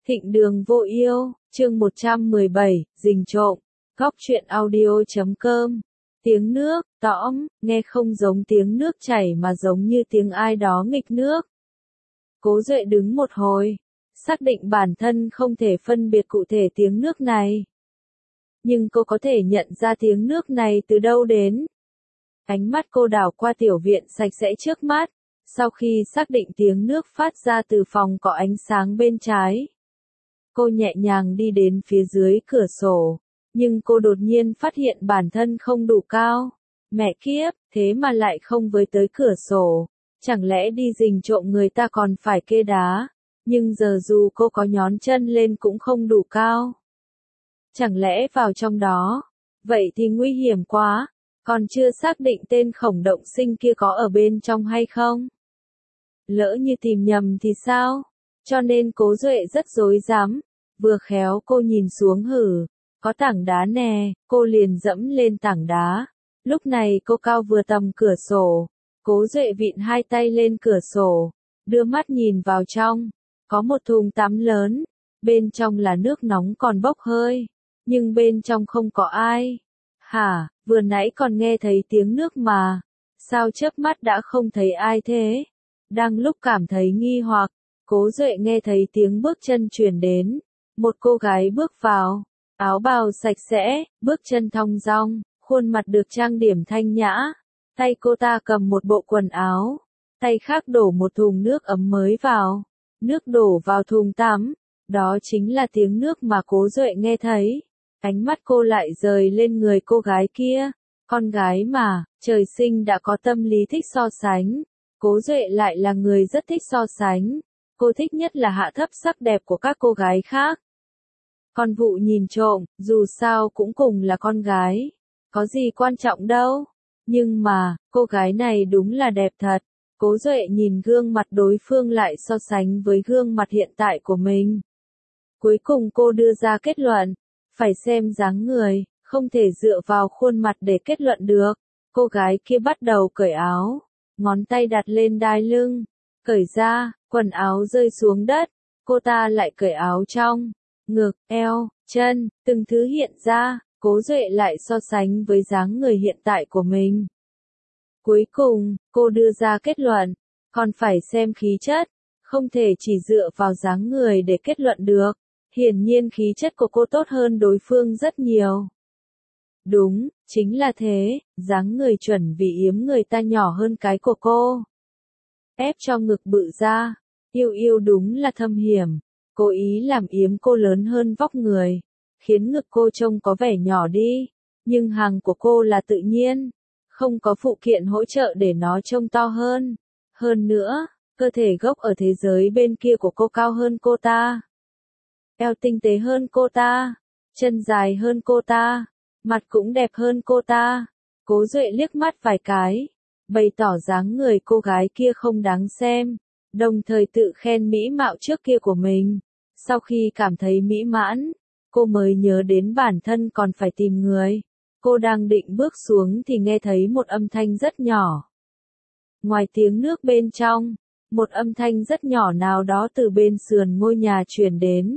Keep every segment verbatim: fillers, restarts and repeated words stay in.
Thịnh Đường Vô Yêu, chương một trăm mười bảy, Rình Trộm, Góc truyện audio.com. Tiếng nước, tõm, nghe không giống tiếng nước chảy mà giống như tiếng ai đó nghịch nước. Cố Duệ đứng một hồi, xác định bản thân không thể phân biệt cụ thể tiếng nước này. Nhưng cô có thể nhận ra tiếng nước này từ đâu đến. Ánh mắt cô đảo qua tiểu viện sạch sẽ trước mắt, sau khi xác định tiếng nước phát ra từ phòng có ánh sáng bên trái. Cô nhẹ nhàng đi đến phía dưới cửa sổ, nhưng cô đột nhiên phát hiện bản thân không đủ cao. Mẹ kiếp, thế mà lại không với tới cửa sổ, chẳng lẽ đi rình trộm người ta còn phải kê đá, nhưng giờ dù cô có nhón chân lên cũng không đủ cao. Chẳng lẽ vào trong đó, vậy thì nguy hiểm quá, còn chưa xác định tên khổng động sinh kia có ở bên trong hay không. Lỡ như tìm nhầm thì sao? Cho nên Cố Duệ rất rối rắm, vừa khéo cô nhìn xuống hử, có tảng đá nè, cô liền dẫm lên tảng đá. Lúc này cô cao vừa tầm cửa sổ, Cố Duệ vịn hai tay lên cửa sổ, đưa mắt nhìn vào trong, có một thùng tắm lớn, bên trong là nước nóng còn bốc hơi, nhưng bên trong không có ai. Hả, vừa nãy còn nghe thấy tiếng nước mà, sao chớp mắt đã không thấy ai thế? Đang lúc cảm thấy nghi hoặc, Cố Duệ nghe thấy tiếng bước chân truyền đến, một cô gái bước vào, áo bào sạch sẽ, bước chân thong dong, khuôn mặt được trang điểm thanh nhã, tay cô ta cầm một bộ quần áo, tay khác đổ một thùng nước ấm mới vào, nước đổ vào thùng tắm, đó chính là tiếng nước mà Cố Duệ nghe thấy. Ánh mắt cô lại rời lên người cô gái kia, con gái mà, trời sinh đã có tâm lý thích so sánh. Cố Duệ lại là người rất thích so sánh, cô thích nhất là hạ thấp sắc đẹp của các cô gái khác. Còn vụ nhìn trộm, dù sao cũng cùng là con gái, có gì quan trọng đâu. Nhưng mà, cô gái này đúng là đẹp thật. Cố Duệ nhìn gương mặt đối phương lại so sánh với gương mặt hiện tại của mình. Cuối cùng cô đưa ra kết luận, phải xem dáng người, không thể dựa vào khuôn mặt để kết luận được. Cô gái kia bắt đầu cởi áo, ngón tay đặt lên đai lưng, cởi ra, quần áo rơi xuống đất, cô ta lại cởi áo trong, ngực, eo, chân, từng thứ hiện ra, Cố Duệ lại so sánh với dáng người hiện tại của mình. Cuối cùng, cô đưa ra kết luận, còn phải xem khí chất, không thể chỉ dựa vào dáng người để kết luận được. Hiển nhiên khí chất của cô tốt hơn đối phương rất nhiều. Đúng, chính là thế, dáng người chuẩn vì yếm người ta nhỏ hơn cái của cô. Ép cho ngực bự ra, yêu yêu đúng là thâm hiểm, cố ý làm yếm cô lớn hơn vóc người, khiến ngực cô trông có vẻ nhỏ đi, nhưng hàng của cô là tự nhiên, không có phụ kiện hỗ trợ để nó trông to hơn. Hơn nữa, cơ thể gốc ở thế giới bên kia của cô cao hơn cô ta. Eo tinh tế hơn cô ta, chân dài hơn cô ta, mặt cũng đẹp hơn cô ta. Cố Duệ liếc mắt vài cái, bày tỏ dáng người cô gái kia không đáng xem, đồng thời tự khen mỹ mạo trước kia của mình. Sau khi cảm thấy mỹ mãn, cô mới nhớ đến bản thân còn phải tìm người. Cô đang định bước xuống thì nghe thấy một âm thanh rất nhỏ. Ngoài tiếng nước bên trong, một âm thanh rất nhỏ nào đó từ bên sườn ngôi nhà truyền đến.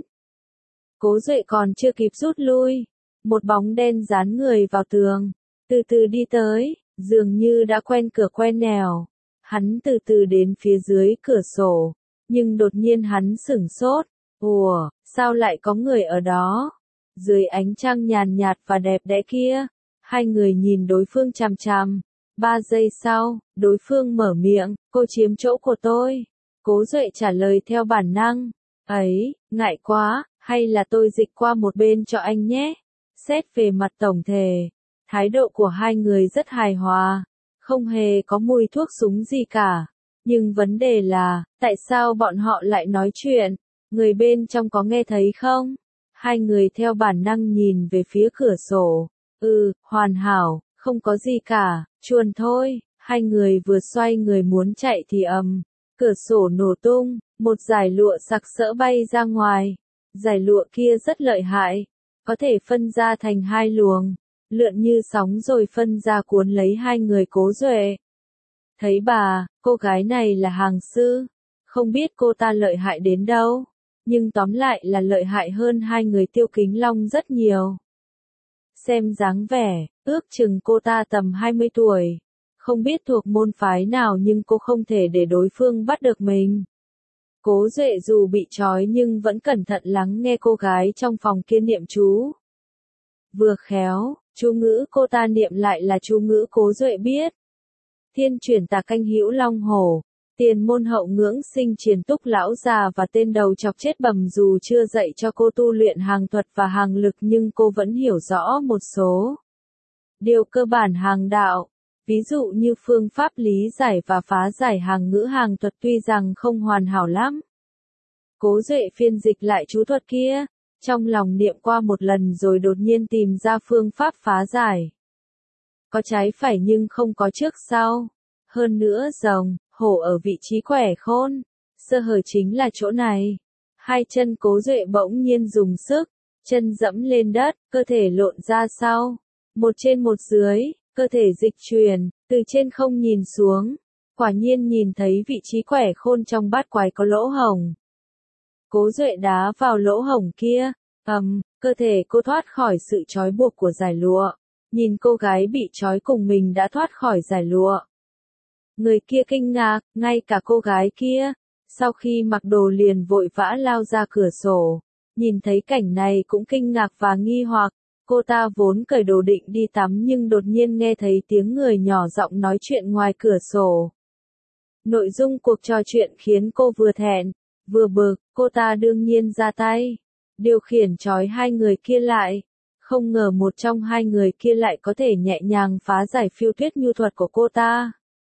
Cố Duệ còn chưa kịp rút lui, một bóng đen dán người vào tường, từ từ đi tới, dường như đã quen cửa quen nẻo. Hắn từ từ đến phía dưới cửa sổ, nhưng đột nhiên hắn sửng sốt, ủa, sao lại có người ở đó? Dưới ánh trăng nhàn nhạt và đẹp đẽ kia, hai người nhìn đối phương chằm chằm. Ba giây sau, đối phương mở miệng, cô chiếm chỗ của tôi. Cố Duệ trả lời theo bản năng, ấy, ngại quá. Hay là tôi dịch qua một bên cho anh nhé. Xét về mặt tổng thể, thái độ của hai người rất hài hòa, không hề có mùi thuốc súng gì cả. Nhưng vấn đề là, tại sao bọn họ lại nói chuyện? Người bên trong có nghe thấy không? Hai người theo bản năng nhìn về phía cửa sổ. Ừ, hoàn hảo, không có gì cả, chuồn thôi. Hai người vừa xoay người muốn chạy thì ầm, cửa sổ nổ tung, một dải lụa sặc sỡ bay ra ngoài. Dải lụa kia rất lợi hại, có thể phân ra thành hai luồng, lượn như sóng rồi phân ra cuốn lấy hai người Cố Duệ. Thấy bà, cô gái này là hàng sư, không biết cô ta lợi hại đến đâu, nhưng tóm lại là lợi hại hơn hai người Tiêu Kính Long rất nhiều. Xem dáng vẻ, ước chừng cô ta tầm hai mươi tuổi, không biết thuộc môn phái nào nhưng cô không thể để đối phương bắt được mình. Cố Duệ dù bị trói nhưng vẫn cẩn thận lắng nghe cô gái trong phòng kia niệm chú. Vừa khéo, chú ngữ cô ta niệm lại là chú ngữ Cố Duệ biết. Thiên chuyển tà canh hữu long hổ, tiền môn hậu ngưỡng sinh triền túc lão già và tên đầu chọc chết bầm dù chưa dạy cho cô tu luyện hàng thuật và hàng lực nhưng cô vẫn hiểu rõ một số điều cơ bản hàng đạo. Ví dụ như phương pháp lý giải và phá giải hàng ngữ hàng thuật tuy rằng không hoàn hảo lắm. Cố Duệ phiên dịch lại chú thuật kia, trong lòng niệm qua một lần rồi đột nhiên tìm ra phương pháp phá giải. Có trái phải nhưng không có trước sau. Hơn nữa rồng, hổ ở vị trí khỏe khôn. Sơ hở chính là chỗ này. Hai chân Cố Duệ bỗng nhiên dùng sức, chân dẫm lên đất, cơ thể lộn ra sau. Một trên một dưới, cơ thể dịch chuyển, từ trên không nhìn xuống. Quả nhiên nhìn thấy vị trí khỏe khôn trong bát quái có lỗ hổng. Cố Duệ đá vào lỗ hổng kia, ầm, um, cơ thể cô thoát khỏi sự trói buộc của giải lụa. Nhìn cô gái bị trói cùng mình đã thoát khỏi giải lụa. Người kia kinh ngạc, ngay cả cô gái kia, sau khi mặc đồ liền vội vã lao ra cửa sổ. Nhìn thấy cảnh này cũng kinh ngạc và nghi hoặc, cô ta vốn cởi đồ định đi tắm nhưng đột nhiên nghe thấy tiếng người nhỏ giọng nói chuyện ngoài cửa sổ. Nội dung cuộc trò chuyện khiến cô vừa thẹn, vừa bực, cô ta đương nhiên ra tay, điều khiển trói hai người kia lại. Không ngờ một trong hai người kia lại có thể nhẹ nhàng phá giải phiêu tuyết nhu thuật của cô ta.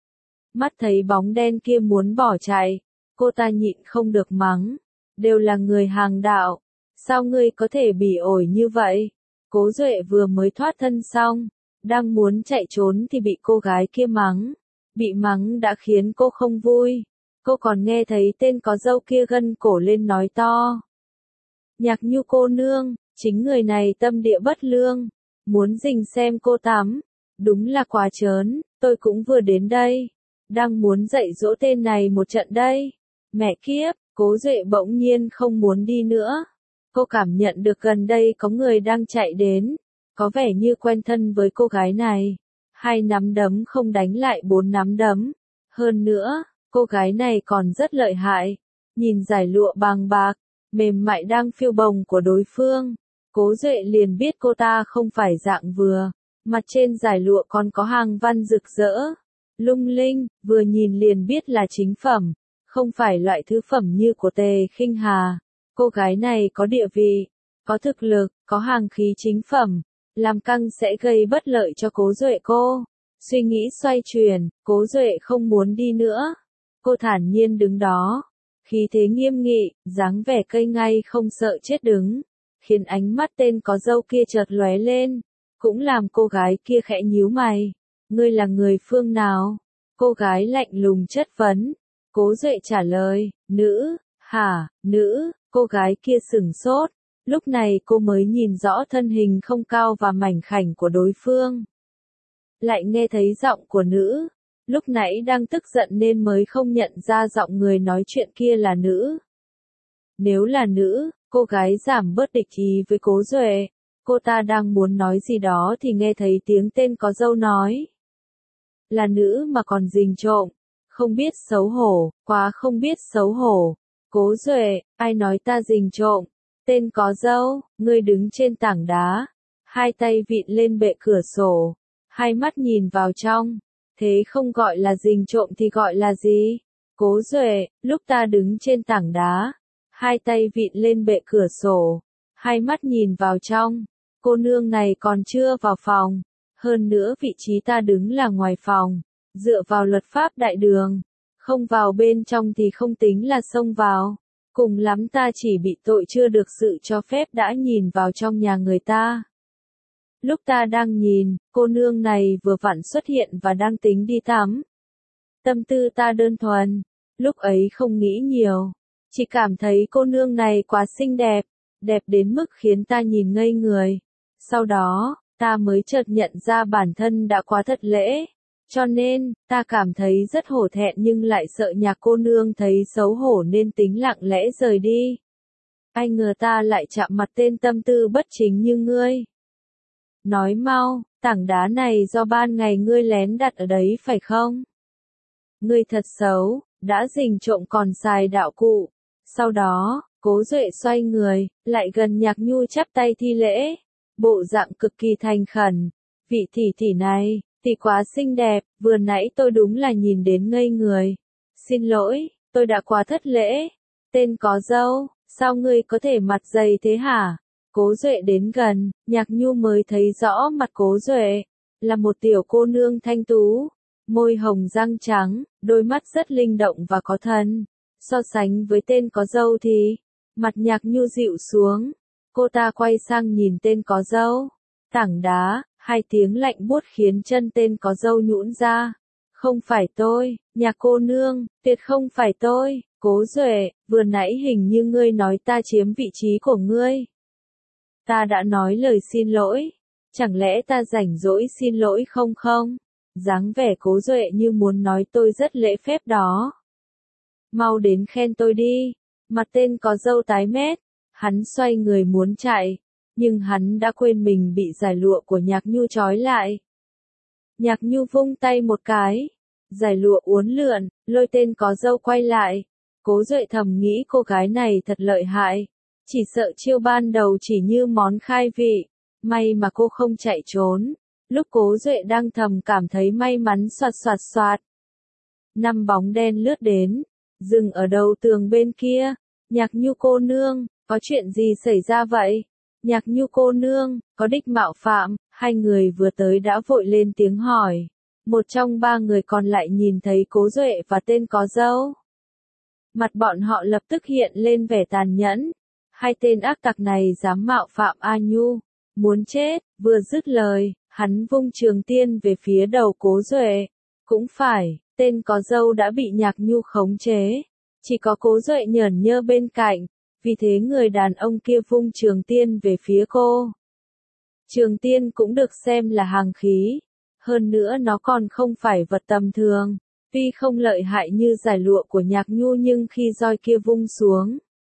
Mắt thấy bóng đen kia muốn bỏ chạy, cô ta nhịn không được mắng. Đều là người hàng đạo, sao ngươi có thể bỉ ổi như vậy? Cố Duệ vừa mới thoát thân xong, đang muốn chạy trốn thì bị cô gái kia mắng. Bị mắng đã khiến cô không vui. Cô còn nghe thấy tên có râu kia gân cổ lên nói to. Nhạc Nhu cô nương, chính người này tâm địa bất lương, muốn rình xem cô tắm. Đúng là quá trớn, tôi cũng vừa đến đây. Đang muốn dạy dỗ tên này một trận đây. Mẹ kiếp, Cố Duệ bỗng nhiên không muốn đi nữa. Cô cảm nhận được gần đây có người đang chạy đến, có vẻ như quen thân với cô gái này. Hai nắm đấm không đánh lại bốn nắm đấm. Hơn nữa, cô gái này còn rất lợi hại. Nhìn giải lụa bàng bạc, mềm mại đang phiêu bồng của đối phương. Cố Duệ liền biết cô ta không phải dạng vừa. Mặt trên giải lụa còn có hàng văn rực rỡ, lung linh, vừa nhìn liền biết là chính phẩm. Không phải loại thứ phẩm như của Tề Khinh Hà. Cô gái này có địa vị, có thực lực, có hàng khí chính phẩm. Làm căng sẽ gây bất lợi cho Cố Duệ cô. Suy nghĩ xoay chuyển, Cố Duệ không muốn đi nữa. Cô thản nhiên đứng đó. Khí thế nghiêm nghị, dáng vẻ cây ngay không sợ chết đứng. Khiến ánh mắt tên có râu kia chợt lóe lên. Cũng làm cô gái kia khẽ nhíu mày. Ngươi là người phương nào? Cô gái lạnh lùng chất vấn. Cố Duệ trả lời, nữ, hả, nữ, cô gái kia sửng sốt. Lúc này cô mới nhìn rõ thân hình không cao và mảnh khảnh của đối phương. Lại nghe thấy giọng của nữ. Lúc nãy đang tức giận nên mới không nhận ra giọng người nói chuyện kia là nữ. Nếu là nữ, cô gái giảm bớt địch ý với Cố Duệ. Cô ta đang muốn nói gì đó thì nghe thấy tiếng tên có râu nói. Là nữ mà còn rình trộm. Không biết xấu hổ, quá không biết xấu hổ. Cố Duệ, ai nói ta rình trộm? Tên có râu, ngươi đứng trên tảng đá. Hai tay vịn lên bệ cửa sổ. Hai mắt nhìn vào trong. Thế không gọi là rình trộm thì gọi là gì? Cố Duệ, lúc ta đứng trên tảng đá. Hai tay vịn lên bệ cửa sổ. Hai mắt nhìn vào trong. Cô nương này còn chưa vào phòng. Hơn nữa vị trí ta đứng là ngoài phòng. Dựa vào luật pháp đại đường. Không vào bên trong thì không tính là xông vào. Cùng lắm ta chỉ bị tội chưa được sự cho phép đã nhìn vào trong nhà người ta. Lúc ta đang nhìn, cô nương này vừa vặn xuất hiện và đang tính đi tắm. Tâm tư ta đơn thuần. Lúc ấy không nghĩ nhiều. Chỉ cảm thấy cô nương này quá xinh đẹp. Đẹp đến mức khiến ta nhìn ngây người. Sau đó, ta mới chợt nhận ra bản thân đã quá thất lễ. Cho nên, ta cảm thấy rất hổ thẹn nhưng lại sợ nhà cô nương thấy xấu hổ nên tính lặng lẽ rời đi. Ai ngờ ta lại chạm mặt tên tâm tư bất chính như ngươi. Nói mau, tảng đá này do ban ngày ngươi lén đặt ở đấy phải không? Ngươi thật xấu, đã rình trộm còn xài đạo cụ. Sau đó, Cố Duệ xoay người, lại gần Nhạc Nhu chắp tay thi lễ. Bộ dạng cực kỳ thành khẩn. Vị tỷ tỷ này, tỷ quá xinh đẹp, vừa nãy tôi đúng là nhìn đến ngây người. Xin lỗi, tôi đã quá thất lễ. Tên có dâu, sao ngươi có thể mặt dày thế hả? Cố Duệ đến gần, Nhạc Nhu mới thấy rõ mặt Cố Duệ. Là một tiểu cô nương thanh tú, môi hồng răng trắng, đôi mắt rất linh động và có thần. So sánh với tên có dâu thì, mặt Nhạc Nhu dịu xuống. Cô ta quay sang nhìn tên có dâu. Tảng đá, hai tiếng lạnh buốt khiến chân tên có dâu nhũn ra. Không phải tôi, Nhạc cô nương, tuyệt không phải tôi. Cố Duệ, vừa nãy hình như ngươi nói ta chiếm vị trí của ngươi. Ta đã nói lời xin lỗi. Chẳng lẽ ta rảnh rỗi xin lỗi không không? Dáng vẻ Cố Duệ như muốn nói tôi rất lễ phép đó. Mau đến khen tôi đi. Mặt tên có dâu tái mét. Hắn xoay người muốn chạy. Nhưng hắn đã quên mình bị giải lụa của Nhạc Nhu trói lại. Nhạc Nhu vung tay một cái. Giải lụa uốn lượn, lôi tên có dâu quay lại. Cố Duệ thầm nghĩ cô gái này thật lợi hại. Chỉ sợ chiêu ban đầu chỉ như món khai vị. May mà cô không chạy trốn. Lúc Cố Duệ đang thầm cảm thấy may mắn xoạt xoạt xoạt. Năm bóng đen lướt đến. Dừng ở đầu tường bên kia. Nhạc Nhu cô nương, có chuyện gì xảy ra vậy? Nhạc Nhu cô nương, có đích mạo phạm. Hai người vừa tới đã vội lên tiếng hỏi. Một trong ba người còn lại nhìn thấy Cố Duệ và tên có dâu. Mặt bọn họ lập tức hiện lên vẻ tàn nhẫn. Hai tên ác tặc này dám mạo phạm A Nhu. Muốn chết, vừa dứt lời, hắn vung trường tiên về phía đầu Cố Duệ. Cũng phải, tên có dâu đã bị Nhạc Nhu khống chế. Chỉ có Cố Duệ nhởn nhơ bên cạnh. Vì thế người đàn ông kia vung trường tiên về phía cô. Trường tiên cũng được xem là hàng khí. Hơn nữa nó còn không phải vật tầm thường. Tuy không lợi hại như giải lụa của Nhạc Nhu nhưng khi roi kia vung xuống.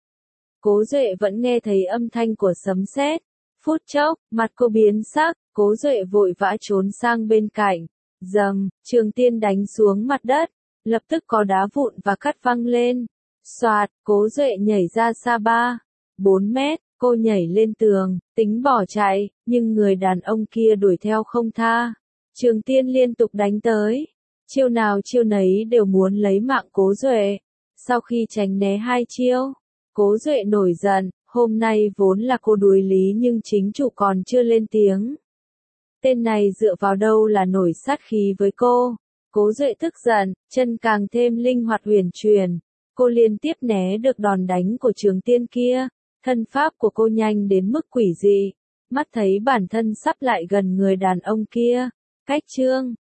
Cố Duệ vẫn nghe thấy âm thanh của sấm sét. Phút chốc, mặt cô biến sắc, Cố Duệ vội vã trốn sang bên cạnh. Dầm, trường tiên đánh xuống mặt đất. Lập tức có đá vụn và cát văng lên. Xoạt, Cố Duệ nhảy ra xa ba, bốn mét, cô nhảy lên tường, tính bỏ chạy, nhưng người đàn ông kia đuổi theo không tha. Trường tiên liên tục đánh tới. Chiêu nào chiêu nấy đều muốn lấy mạng Cố Duệ. Sau khi tránh né hai chiêu, Cố Duệ nổi giận, hôm nay vốn là cô đuổi lý nhưng chính chủ còn chưa lên tiếng. Tên này dựa vào đâu là nổi sát khí với cô. Cố Duệ tức giận, chân càng thêm linh hoạt huyền chuyển. Cô liên tiếp né được đòn đánh của trường tiên kia. Thân pháp của cô nhanh đến mức quỷ dị. Mắt thấy bản thân sắp lại gần người đàn ông kia. Cách chương